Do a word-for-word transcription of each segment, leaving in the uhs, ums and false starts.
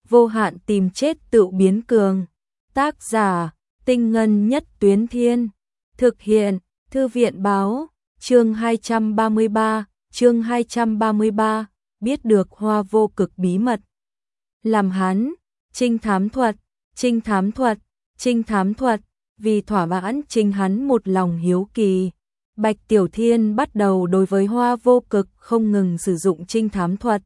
vô hạn tìm chết tự biến cường. Tác giả, Tinh Ngân Nhất Tuyến Thiên. Thực hiện, Thư viện Báo. Chương hai trăm ba mươi ba, chương hai trăm ba mươi ba, biết được Hoa Vô Cực bí mật. Làm hắn, trinh thám thuật, trinh thám thuật, trinh thám thuật, vì thỏa mãn chính hắn một lòng hiếu kỳ. Bạch Tiểu Thiên bắt đầu đối với Hoa Vô Cực không ngừng sử dụng trinh thám thuật.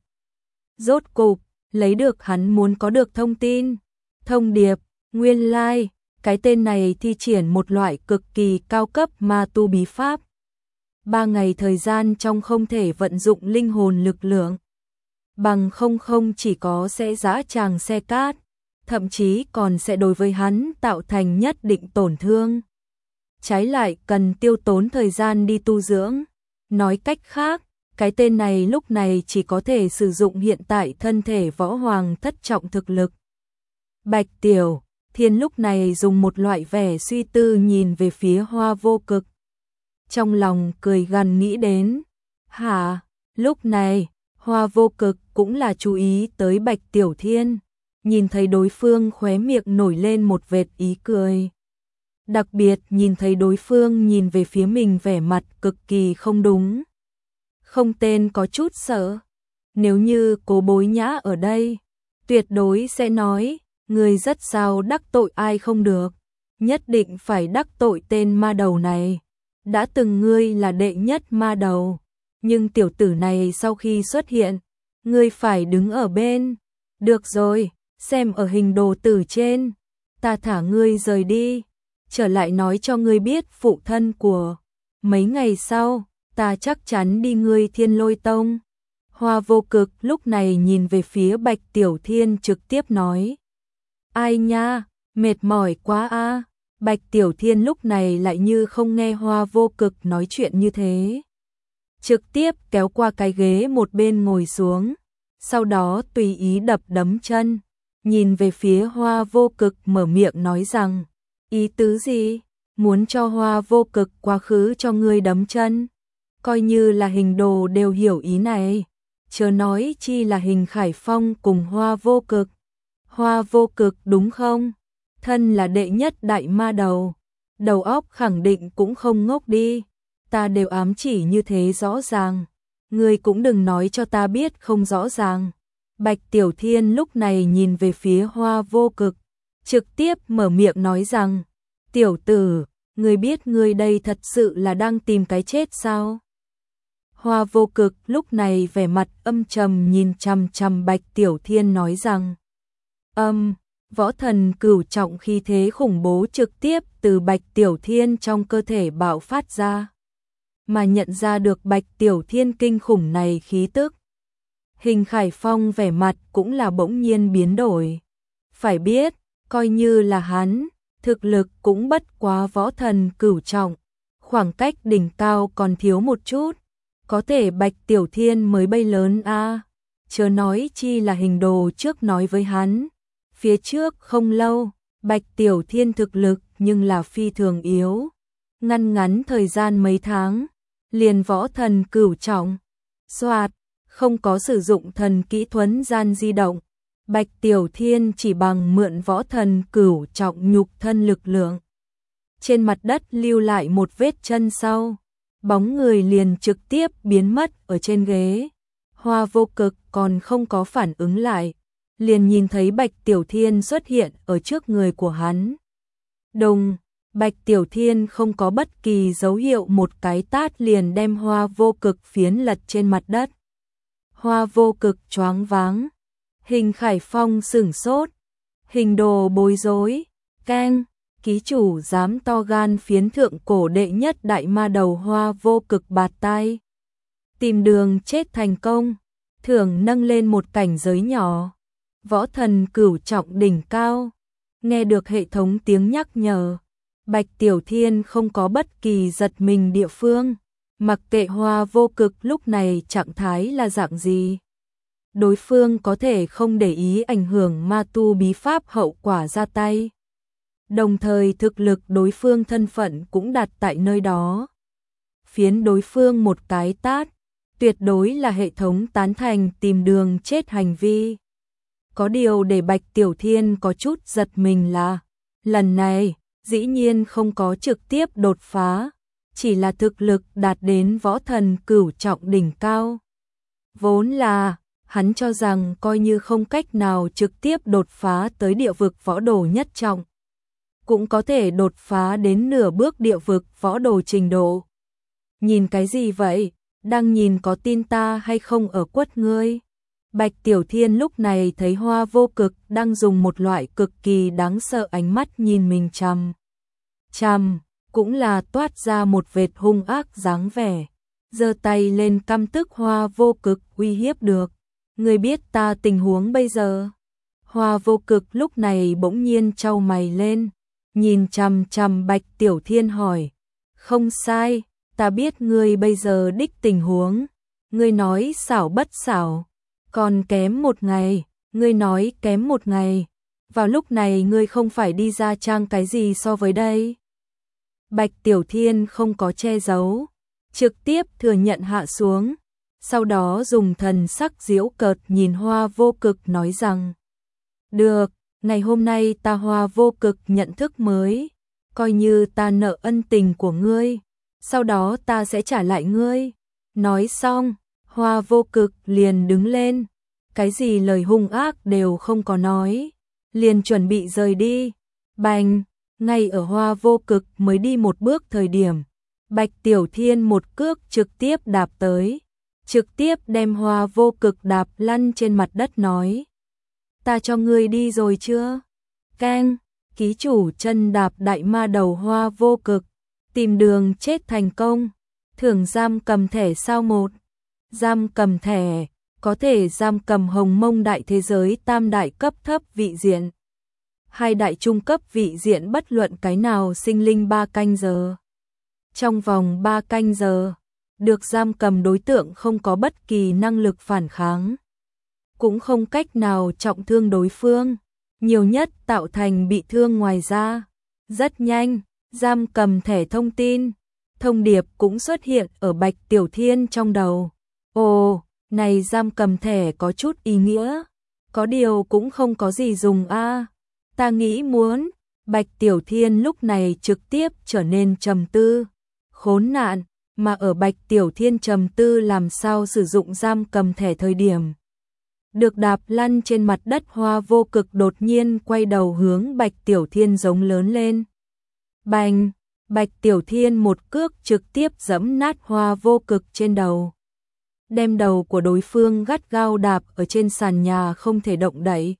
Rốt cục, lấy được hắn muốn có được thông tin. Thông điệp, nguyên lai, cái tên này thi triển một loại cực kỳ cao cấp ma tu bí pháp. Ba ngày thời gian trong không thể vận dụng linh hồn lực lượng. Bằng không không chỉ có sẽ giã tràng xe cát, thậm chí còn sẽ đối với hắn tạo thành nhất định tổn thương. Trái lại cần tiêu tốn thời gian đi tu dưỡng. Nói cách khác, cái tên này lúc này chỉ có thể sử dụng hiện tại thân thể võ hoàng thất trọng thực lực. Bạch Tiểu Thiên lúc này dùng một loại vẻ suy tư nhìn về phía Hoa Vô Cực. Trong lòng cười gằn nghĩ đến, hả, lúc này, Hoa Vô Cực cũng là chú ý tới Bạch Tiểu Thiên, nhìn thấy đối phương khóe miệng nổi lên một vệt ý cười. Đặc biệt nhìn thấy đối phương nhìn về phía mình vẻ mặt cực kỳ không đúng. Không tên có chút sợ, nếu như Cố Bối Nhã ở đây, tuyệt đối sẽ nói, người rất sao đắc tội ai không được, nhất định phải đắc tội tên ma đầu này. Đã từng ngươi là đệ nhất ma đầu, nhưng tiểu tử này sau khi xuất hiện, ngươi phải đứng ở bên. Được rồi, xem ở hình đồ tử trên, ta thả ngươi rời đi, trở lại nói cho ngươi biết phụ thân của. Mấy ngày sau, ta chắc chắn đi ngươi Thiên Lôi Tông. Hoa Vô Cực lúc này nhìn về phía Bạch Tiểu Thiên trực tiếp nói. Ai nha, mệt mỏi quá a. Bạch Tiểu Thiên lúc này lại như không nghe Hoa Vô Cực nói chuyện như thế. Trực tiếp kéo qua cái ghế một bên ngồi xuống, sau đó tùy ý đập đấm chân, nhìn về phía Hoa Vô Cực mở miệng nói rằng, ý tứ gì, muốn cho Hoa Vô Cực quá khứ cho ngươi đấm chân, coi như là hình đồ đều hiểu ý này, chớ nói chi là Hình Khải Phong cùng Hoa Vô Cực. Hoa Vô Cực đúng không? Thân là đệ nhất đại ma đầu, đầu óc khẳng định cũng không ngốc đi, ta đều ám chỉ như thế rõ ràng, ngươi cũng đừng nói cho ta biết không rõ ràng. Bạch Tiểu Thiên lúc này nhìn về phía Hoa Vô Cực, trực tiếp mở miệng nói rằng, tiểu tử, ngươi biết ngươi đây thật sự là đang tìm cái chết sao? Hoa Vô Cực lúc này vẻ mặt âm trầm nhìn chằm chằm Bạch Tiểu Thiên nói rằng, âm, võ thần cửu trọng khí thế khủng bố trực tiếp từ Bạch Tiểu Thiên trong cơ thể bạo phát ra. Mà nhận ra được Bạch Tiểu Thiên kinh khủng này khí tức, Hình Khải Phong vẻ mặt cũng là bỗng nhiên biến đổi. Phải biết, coi như là hắn, thực lực cũng bất quá võ thần cửu trọng, khoảng cách đỉnh cao còn thiếu một chút, có thể Bạch Tiểu Thiên mới bay lớn a, à. Chớ nói chi là hình đồ trước nói với hắn. Phía trước không lâu, Bạch Tiểu Thiên thực lực nhưng là phi thường yếu. Ngăn ngắn thời gian mấy tháng, liền võ thần cửu trọng. Soạt, không có sử dụng thần kỹ thuấn gian di động. Bạch Tiểu Thiên chỉ bằng mượn võ thần cửu trọng nhục thân lực lượng. Trên mặt đất lưu lại một vết chân sau. Bóng người liền trực tiếp biến mất ở trên ghế. Hoa Vô Cực còn không có phản ứng lại, liền nhìn thấy Bạch Tiểu Thiên xuất hiện ở trước người của hắn. Đùng, Bạch Tiểu Thiên không có bất kỳ dấu hiệu, một cái tát liền đem Hoa Vô Cực phiến lật trên mặt đất. Hoa Vô Cực choáng váng, Hình Khải Phong sửng sốt, hình đồ bối rối, keng, ký chủ dám to gan phiến thượng cổ đệ nhất đại ma đầu Hoa Vô Cực bạt tai. Tìm đường chết thành công, thưởng nâng lên một cảnh giới nhỏ. Võ thần cửu trọng đỉnh cao. Nghe được hệ thống tiếng nhắc nhở, Bạch Tiểu Thiên không có bất kỳ giật mình địa phương, mặc kệ Hoa Vô Cực lúc này trạng thái là dạng gì. Đối phương có thể không để ý ảnh hưởng ma tu bí pháp hậu quả ra tay. Đồng thời thực lực đối phương thân phận cũng đặt tại nơi đó. Phiến đối phương một cái tát, tuyệt đối là hệ thống tán thành tìm đường chết hành vi. Có điều để Bạch Tiểu Thiên có chút giật mình là, lần này, dĩ nhiên không có trực tiếp đột phá, chỉ là thực lực đạt đến võ thần cửu trọng đỉnh cao. Vốn là, hắn cho rằng coi như không cách nào trực tiếp đột phá tới địa vực võ đồ nhất trọng, cũng có thể đột phá đến nửa bước địa vực võ đồ trình độ. Nhìn cái gì vậy? Đang nhìn có tin ta hay không ở quất ngươi? Bạch Tiểu Thiên lúc này thấy Hoa Vô Cực đang dùng một loại cực kỳ đáng sợ ánh mắt nhìn mình chằm chằm, cũng là toát ra một vệt hung ác dáng vẻ. Giơ tay lên căm tức Hoa Vô Cực uy hiếp được. Ngươi biết ta tình huống bây giờ? Hoa Vô Cực lúc này bỗng nhiên chau mày lên, nhìn chằm chằm Bạch Tiểu Thiên hỏi. Không sai, ta biết ngươi bây giờ đích tình huống. Ngươi nói xảo bất xảo, còn kém một ngày, ngươi nói kém một ngày. Vào lúc này ngươi không phải đi ra trang cái gì so với đây? Bạch Tiểu Thiên không có che giấu, trực tiếp thừa nhận hạ xuống, sau đó dùng thần sắc giễu cợt nhìn Hoa Vô Cực nói rằng: được, ngày hôm nay ta Hoa Vô Cực nhận thức mới, coi như ta nợ ân tình của ngươi, sau đó ta sẽ trả lại ngươi. Nói xong, Hoa Vô Cực liền đứng lên, cái gì lời hung ác đều không có nói, liền chuẩn bị rời đi. Bành, ngay ở Hoa Vô Cực mới đi một bước thời điểm, Bạch Tiểu Thiên một cước trực tiếp đạp tới, trực tiếp đem Hoa Vô Cực đạp lăn trên mặt đất nói: ta cho ngươi đi rồi chưa? Keng, ký chủ chân đạp đại ma đầu Hoa Vô Cực, tìm đường chết thành công, thưởng giam cầm thẻ sao một. Giam cầm thẻ, có thể giam cầm Hồng Mông đại thế giới tam đại cấp thấp vị diện, hai đại trung cấp vị diện bất luận cái nào sinh linh ba canh giờ. Trong vòng ba canh giờ, được giam cầm đối tượng không có bất kỳ năng lực phản kháng, cũng không cách nào trọng thương đối phương, nhiều nhất tạo thành bị thương. Ngoài ra, rất nhanh, giam cầm thẻ thông tin, thông điệp cũng xuất hiện ở Bạch Tiểu Thiên trong đầu. Ồ, này giam cầm thẻ có chút ý nghĩa, có điều cũng không có gì dùng a. À. Ta nghĩ muốn, Bạch Tiểu Thiên lúc này trực tiếp trở nên trầm tư. Khốn nạn, mà ở Bạch Tiểu Thiên trầm tư làm sao sử dụng giam cầm thẻ thời điểm, được đạp lăn trên mặt đất Hoa Vô Cực đột nhiên quay đầu hướng Bạch Tiểu Thiên giống lớn lên. Bành, Bạch Tiểu Thiên một cước trực tiếp giẫm nát Hoa Vô Cực trên đầu, đem đầu của đối phương gắt gao đạp ở trên sàn nhà không thể động đậy.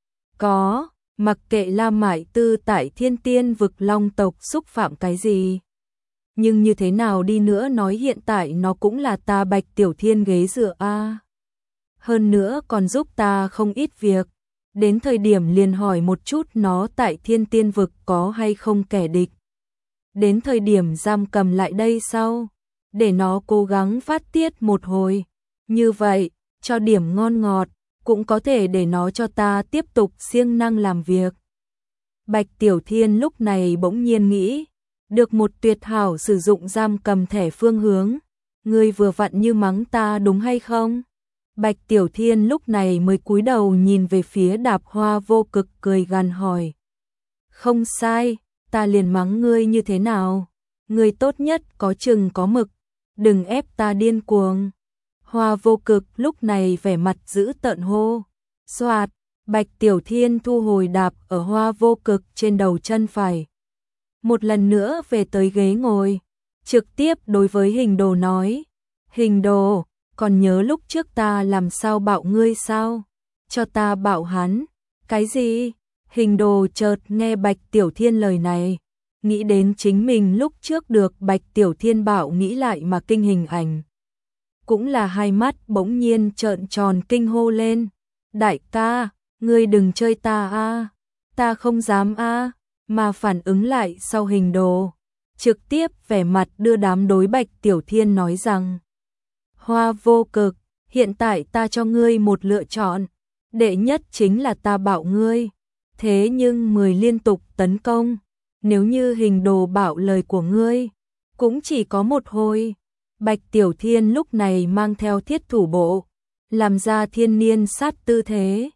Có, mặc kệ La Mại Tư tại Thiên Tiên vực Long tộc xúc phạm cái gì, nhưng như thế nào đi nữa nói hiện tại nó cũng là ta Bạch Tiểu Thiên ghế dựa a. À. Hơn nữa còn giúp ta không ít việc, đến thời điểm liền hỏi một chút nó tại Thiên Tiên vực có hay không kẻ địch. Đến thời điểm giam cầm lại đây sau, để nó cố gắng phát tiết một hồi, như vậy, cho điểm ngon ngọt, cũng có thể để nó cho ta tiếp tục siêng năng làm việc. Bạch Tiểu Thiên lúc này bỗng nhiên nghĩ, được một tuyệt hảo sử dụng giam cầm thẻ phương hướng, ngươi vừa vặn như mắng ta đúng hay không? Bạch Tiểu Thiên lúc này mới cúi đầu nhìn về phía đạp Hoa Vô Cực cười gằn hỏi. Không sai, ta liền mắng ngươi như thế nào? Ngươi tốt nhất có chừng có mực, đừng ép ta điên cuồng. Hoa Vô Cực lúc này vẻ mặt dữ tợn hô. Xoạt, Bạch Tiểu Thiên thu hồi đạp ở Hoa Vô Cực trên đầu chân phải. Một lần nữa về tới ghế ngồi, trực tiếp đối với Hình Đồ nói. Hình Đồ, còn nhớ lúc trước ta làm sao bạo ngươi sao? Cho ta bạo hắn. Cái gì? Hình Đồ chợt nghe Bạch Tiểu Thiên lời này, nghĩ đến chính mình lúc trước được Bạch Tiểu Thiên bạo nghĩ lại mà kinh hình ảnh. Cũng là hai mắt bỗng nhiên trợn tròn kinh hô lên. Đại ca, ngươi đừng chơi ta a, ta không dám a, mà phản ứng lại sau Hình Đồ, trực tiếp vẻ mặt đưa đám đối Bạch Tiểu Thiên nói rằng: Hoa Vô Cực, hiện tại ta cho ngươi một lựa chọn, đệ nhất chính là ta bạo ngươi, thế nhưng mười liên tục tấn công, nếu như Hình Đồ bạo lời của ngươi, cũng chỉ có một hồi. Bạch Tiểu Thiên lúc này mang theo thiết thủ bộ, làm ra thiên niên sát tư thế,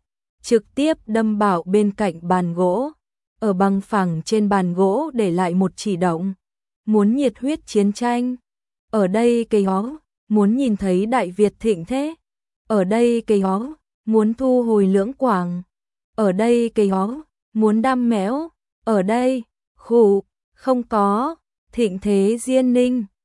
trực tiếp đâm bảo bên cạnh bàn gỗ. Ở bằng phẳng trên bàn gỗ để lại một chỉ động. Muốn nhiệt huyết chiến tranh. Ở đây cây hó, muốn nhìn thấy Đại Việt thịnh thế. Ở đây cây hó, muốn thu hồi Lưỡng Quảng. Ở đây cây hó, muốn đam mẽo. Ở đây, khụ, không có, thịnh thế Diên Ninh.